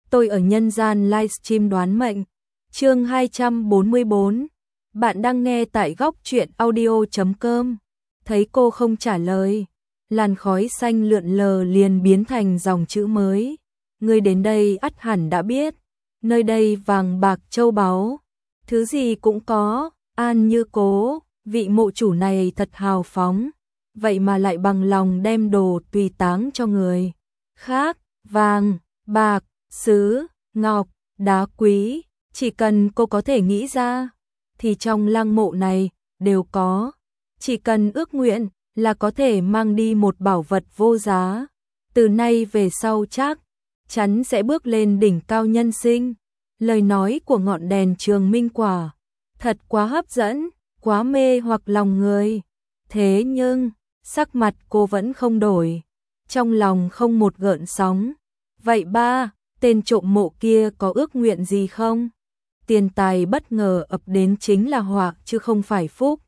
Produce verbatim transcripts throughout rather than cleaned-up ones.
tôi ở nhân gian livestream đoán mệnh. Chương hai trăm bốn mươi bốn. Bạn đang nghe tại góc truyện audio chấm com. Thấy cô không trả lời, làn khói xanh lượn lờ liền biến thành dòng chữ mới. Người đến đây ắt hẳn đã biết, nơi đây vàng bạc châu báu, thứ gì cũng có. An Như Cố, vị mộ chủ này thật hào phóng, vậy mà lại bằng lòng đem đồ tùy táng cho người khác, vàng, bạc, sứ, ngọc, đá quý, chỉ cần cô có thể nghĩ ra, thì trong lăng mộ này đều có. Chỉ cần ước nguyện là có thể mang đi một bảo vật vô giá. Từ nay về sau chắc chắn sẽ bước lên đỉnh cao nhân sinh. Lời nói của ngọn đèn Trường Minh quả thật quá hấp dẫn, quá mê hoặc lòng người. Thế nhưng, sắc mặt cô vẫn không đổi, trong lòng không một gợn sóng. Vậy ba, tên trộm mộ kia có ước nguyện gì không? Tiền tài bất ngờ ập đến chính là họa chứ không phải phúc.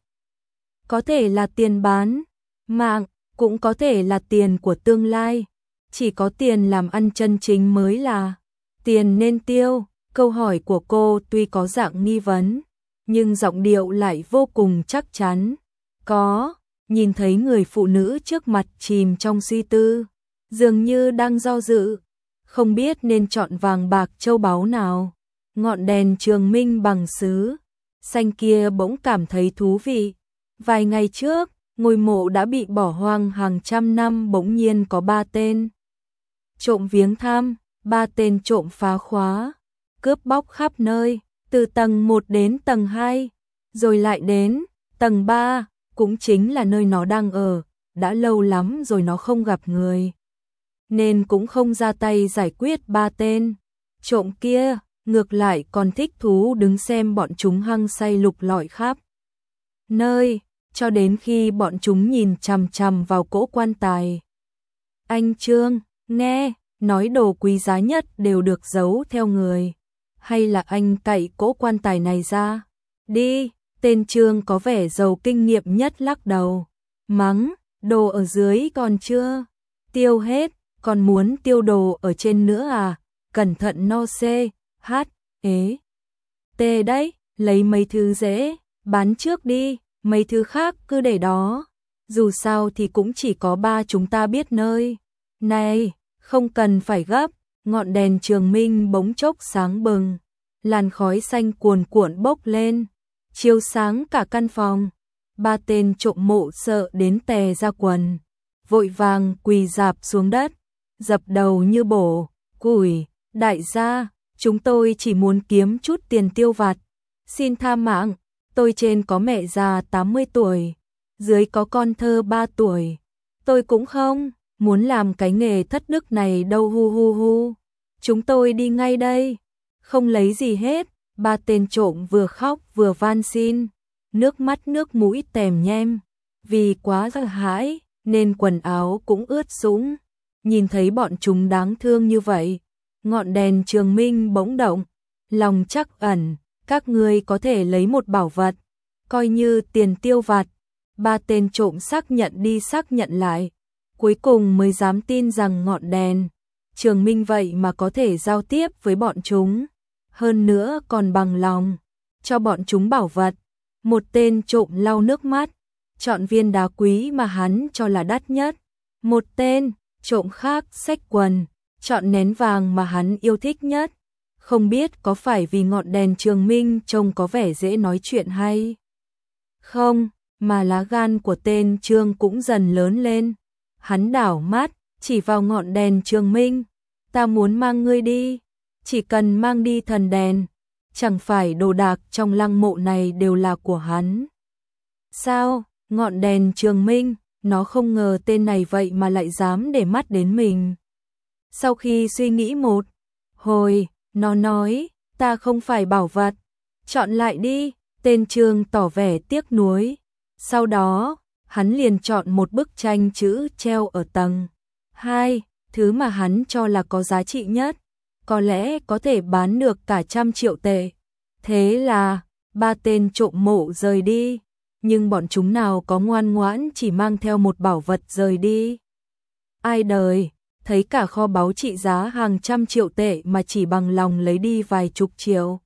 Có thể là tiền bán mạng, cũng có thể là tiền của tương lai. Chỉ có tiền làm ăn chân chính mới là tiền nên tiêu. Câu hỏi của cô tuy có dạng nghi vấn, nhưng giọng điệu lại vô cùng chắc chắn. Có. Nhìn thấy người phụ nữ trước mặt chìm trong suy tư, dường như đang do dự, không biết nên chọn vàng bạc châu báu nào. Ngọn đèn Trường Minh bằng sứ xanh kia bỗng cảm thấy thú vị. Vài ngày trước, ngôi mộ đã bị bỏ hoang hàng trăm năm bỗng nhiên có ba tên trộm viếng thăm, ba tên trộm phá khóa, cướp bóc khắp nơi, từ tầng một đến tầng hai, rồi lại đến tầng ba, cũng chính là nơi nó đang ở. Đã lâu lắm rồi nó không gặp người, nên cũng không ra tay giải quyết ba tên trộm kia, ngược lại còn thích thú đứng xem bọn chúng hăng say lục lọi khắp nơi, cho đến khi bọn chúng nhìn chằm chằm vào cỗ quan tài. Anh Trương, nghe, nói đồ quý giá nhất đều được giấu theo người, hay là anh cậy cỗ quan tài này ra đi? Tên Trương có vẻ giàu kinh nghiệm nhất lắc đầu, mắng, đồ ở dưới còn chưa tiêu hết, còn muốn tiêu đồ ở trên nữa à? Cẩn thận no xê, hát, ế, tê đấy, lấy mấy thứ dễ, bán trước đi, mấy thứ khác cứ để đó. Dù sao thì cũng chỉ có ba chúng ta biết nơi này, không cần phải gấp. Ngọn đèn Trường Minh bỗng chốc sáng bừng, làn khói xanh cuồn cuộn bốc lên, chiếu sáng cả căn phòng. Ba tên trộm mộ sợ đến tè ra quần, vội vàng quỳ rạp xuống đất, dập đầu như bổ củi. Đại gia, chúng tôi chỉ muốn kiếm chút tiền tiêu vặt, xin tha mạng. Tôi trên có mẹ già tám mươi tuổi, dưới có con thơ ba tuổi. Tôi cũng không muốn làm cái nghề thất đức này đâu, hu hu hu. Chúng tôi đi ngay đây, không lấy gì hết. Ba tên trộm vừa khóc vừa van xin, nước mắt nước mũi tèm nhem, vì quá sợ hãi nên quần áo cũng ướt sũng. Nhìn thấy bọn chúng đáng thương như vậy, ngọn đèn Trường Minh bỗng động, lòng trắc ẩn, các ngươi có thể lấy một bảo vật, coi như tiền tiêu vặt. Ba tên trộm xác nhận đi xác nhận lại, cuối cùng mới dám tin rằng ngọn đèn Trường Minh vậy mà có thể giao tiếp với bọn chúng, hơn nữa còn bằng lòng cho bọn chúng bảo vật. Một tên trộm lau nước mắt, chọn viên đá quý mà hắn cho là đắt nhất. Một tên trộm khác xách quần, chọn nén vàng mà hắn yêu thích nhất. Không biết có phải vì ngọn đèn Trường Minh trông có vẻ dễ nói chuyện hay không, mà lá gan của tên Trương cũng dần lớn lên. Hắn đảo mắt, chỉ vào ngọn đèn Trường Minh, ta muốn mang ngươi đi, chỉ cần mang đi thần đèn, chẳng phải đồ đạc trong lăng mộ này đều là của hắn sao? Ngọn đèn Trường Minh, nó không ngờ tên này vậy mà lại dám để mắt đến mình. Sau khi suy nghĩ một hồi, nó nói, ta không phải bảo vật, chọn lại đi. Tên Trương tỏ vẻ tiếc nuối. Sau đó, hắn liền chọn một bức tranh chữ treo ở tầng hai, thứ mà hắn cho là có giá trị nhất, có lẽ có thể bán được cả trăm triệu tệ. Thế là, ba tên trộm mộ rời đi, nhưng bọn chúng nào có ngoan ngoãn chỉ mang theo một bảo vật rời đi. Ai đời, thật thấy cả kho báu trị giá hàng trăm triệu tệ mà chỉ bằng lòng lấy đi vài chục triệu.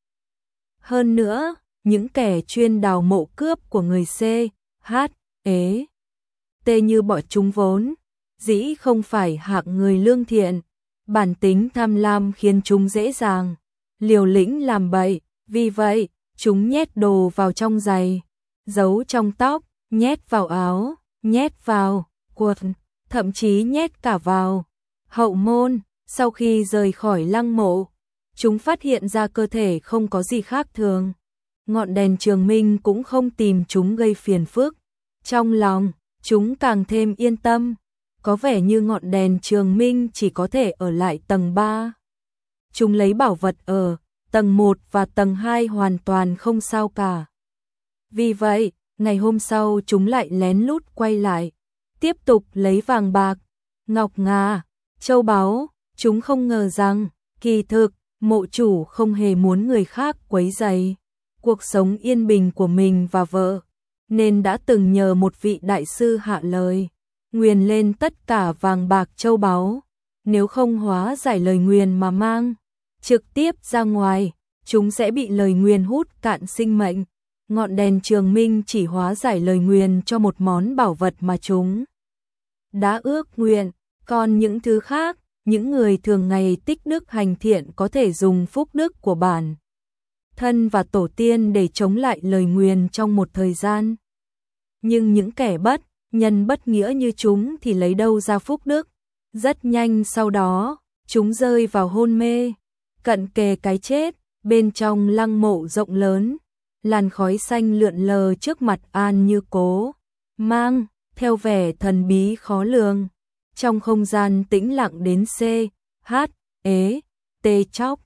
Hơn nữa, những kẻ chuyên đào mộ cướp của người C, H, ế, T như bọn chúng vốn, dĩ không phải hạng người lương thiện, bản tính tham lam khiến chúng dễ dàng, liều lĩnh làm bậy, vì vậy, chúng nhét đồ vào trong giày, giấu trong tóc, nhét vào áo, nhét vào quần, thậm chí nhét cả vào hậu môn. Sau khi rời khỏi lăng mộ, chúng phát hiện ra cơ thể không có gì khác thường. Ngọn đèn trường minh cũng không tìm chúng gây phiền phức. Trong lòng, chúng càng thêm yên tâm. Có vẻ như ngọn đèn trường minh chỉ có thể ở lại tầng ba. Chúng lấy bảo vật ở tầng một và tầng hai hoàn toàn không sao cả. Vì vậy, ngày hôm sau chúng lại lén lút quay lại, tiếp tục lấy vàng bạc, ngọc ngà, châu báu. Chúng không ngờ rằng, kỳ thực, mộ chủ không hề muốn người khác quấy rầy cuộc sống yên bình của mình và vợ, nên đã từng nhờ một vị đại sư hạ lời, nguyền lên tất cả vàng bạc châu báu, nếu không hóa giải lời nguyền mà mang trực tiếp ra ngoài, chúng sẽ bị lời nguyền hút cạn sinh mệnh. Ngọn đèn trường minh chỉ hóa giải lời nguyền cho một món bảo vật mà chúng đã ước nguyện, còn những thứ khác, những người thường ngày tích đức hành thiện có thể dùng phúc đức của bản thân và tổ tiên để chống lại lời nguyền trong một thời gian. Nhưng những kẻ bất nhân bất nghĩa như chúng thì lấy đâu ra phúc đức? Rất nhanh sau đó, chúng rơi vào hôn mê, cận kề cái chết. Bên trong lăng mộ rộng lớn, làn khói xanh lượn lờ trước mặt An Như Cố, mang theo vẻ thần bí khó lường. Trong không gian tĩnh lặng đến C, H, ế, T chóc.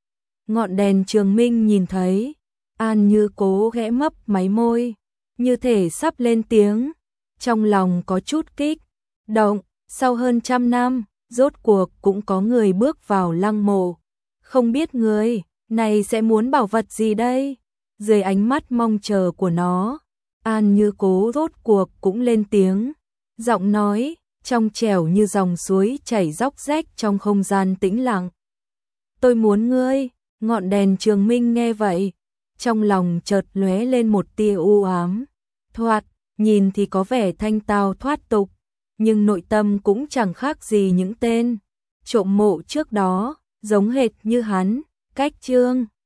Ngọn đèn trường minh nhìn thấy, An Như Cố khẽ mấp máy môi, như thể sắp lên tiếng, trong lòng có chút kích động. Sau hơn trăm năm, rốt cuộc cũng có người bước vào lăng mộ, không biết người này sẽ muốn bảo vật gì đây? Dưới ánh mắt mong chờ của nó, An Như Cố rốt cuộc cũng lên tiếng, giọng nói trong trẻo như dòng suối chảy róc rách trong không gian tĩnh lặng. Tôi muốn ngươi. Ngọn đèn trường minh nghe vậy, trong lòng chợt lóe lên một tia u ám. Thoạt nhìn thì có vẻ thanh tao thoát tục, nhưng nội tâm cũng chẳng khác gì những tên trộm mộ trước đó, giống hệt như hắn. Cách chương